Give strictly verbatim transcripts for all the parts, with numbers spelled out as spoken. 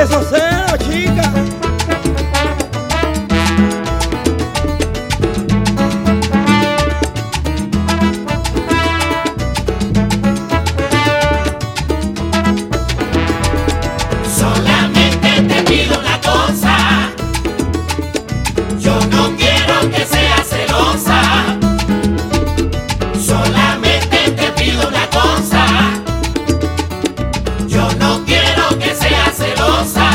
eso sea, chica. Solamente te pido una cosa, yo no quiero que seas celosa. Solamente te pido una cosa, yo no quiero que seas celosa.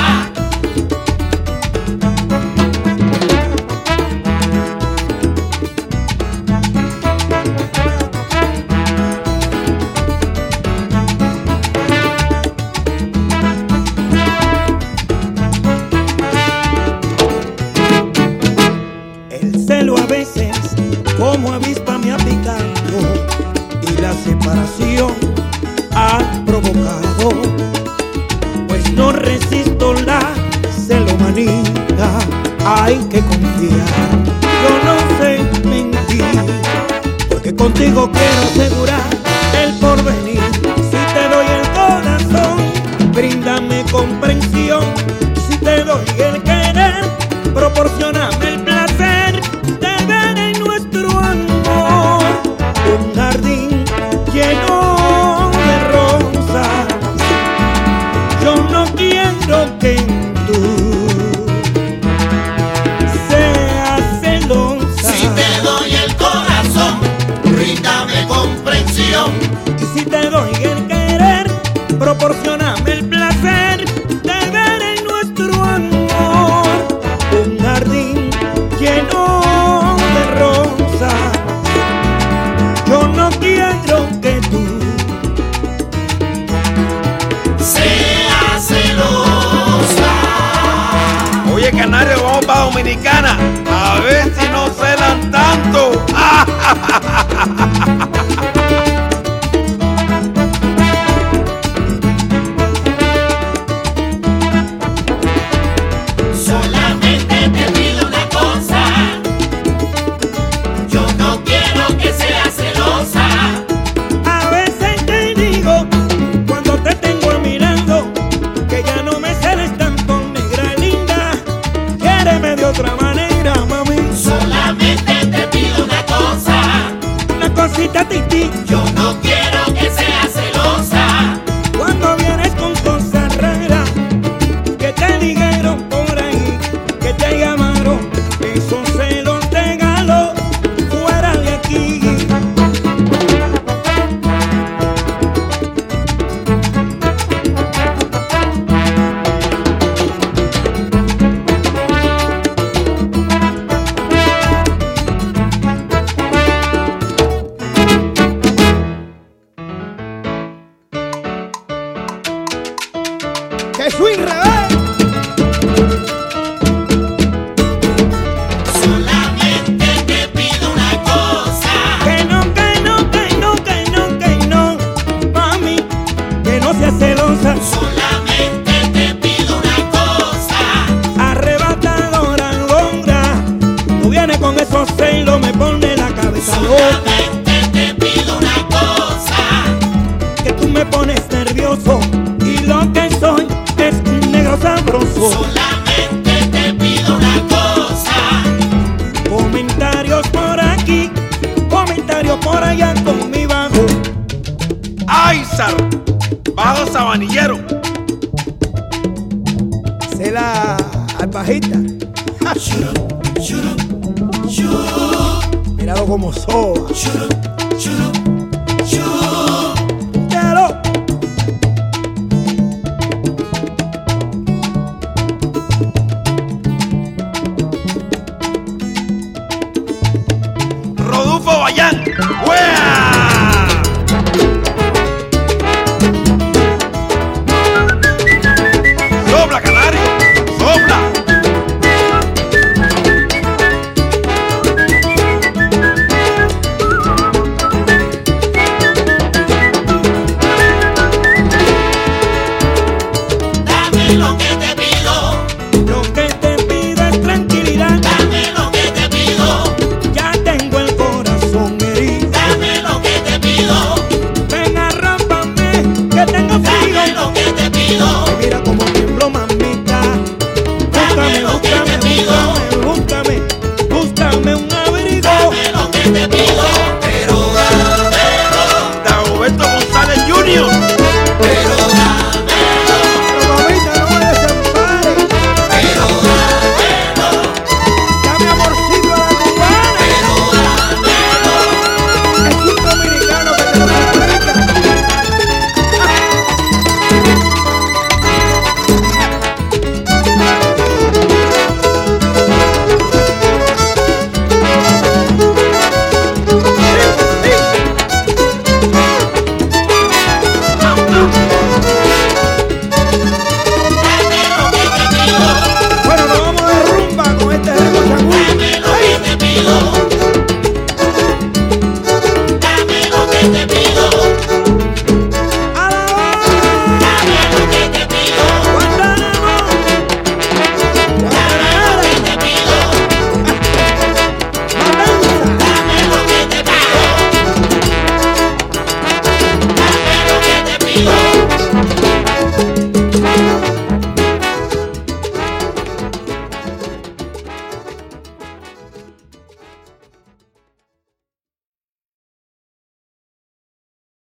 El celo a veces como avispa me ha picado y la separación ha provocado, pues no resisto la celomanía. Hay que confiar, yo no sé mentir, porque contigo quiero asegurar el porvenir. Si te doy el corazón, bríndame comprensión. Si te doy el querer, proporcioname el placer de ver en nuestro amor un jardín lleno de rosas. Yo no quiero que tú seas celosa. Si te doy el corazón, bríndame comprensión. Y si te doy el querer, proporcioname el placer de ver en nuestro amor un jardín lleno de rosas. Yo no quiero que tú seas celosa. Oye, canario, vamos para Dominicana, a ver si no celan tanto. Solamente te pido una cosa, yo no quiero que seas celosa. a veces te digo cuando te tengo mirando que ya no me celes tanto, negra linda. Quiéreme de otra manera, mami. Solamente te pido una cosa, Una cosita titi. yo no quiero que seas celosa. Cuando vienes con cosas raras que te dijeron por ahí, que te llamaron, esos celos te galo fuera de aquí. ¡Que swing revés! Solamente te pido una cosa, Que no, que no, que no, que no, que no, mami, que no seas celosa. solamente te pido una cosa, Arrebatadora, alondra, tú vienes con esos celos, me pone la cabeza loca. solamente te pido una cosa, Que tú me pones nervioso y lo que soy es un negro sabroso. solamente te pido una cosa. Comentarios por aquí, comentarios por allá con mi bajo. Aizar, bajo sabanillero. Se la albajita. Míralo como soba. Déjalo. Rodolfo Bayán. ¡Wea! Sopla, canario, sopla. Dame lo que te pido, Lo que te pido es tranquilidad. dame lo que te pido, Ya tengo el corazón herido. dame lo que te pido, Ven, arrópame, que tengo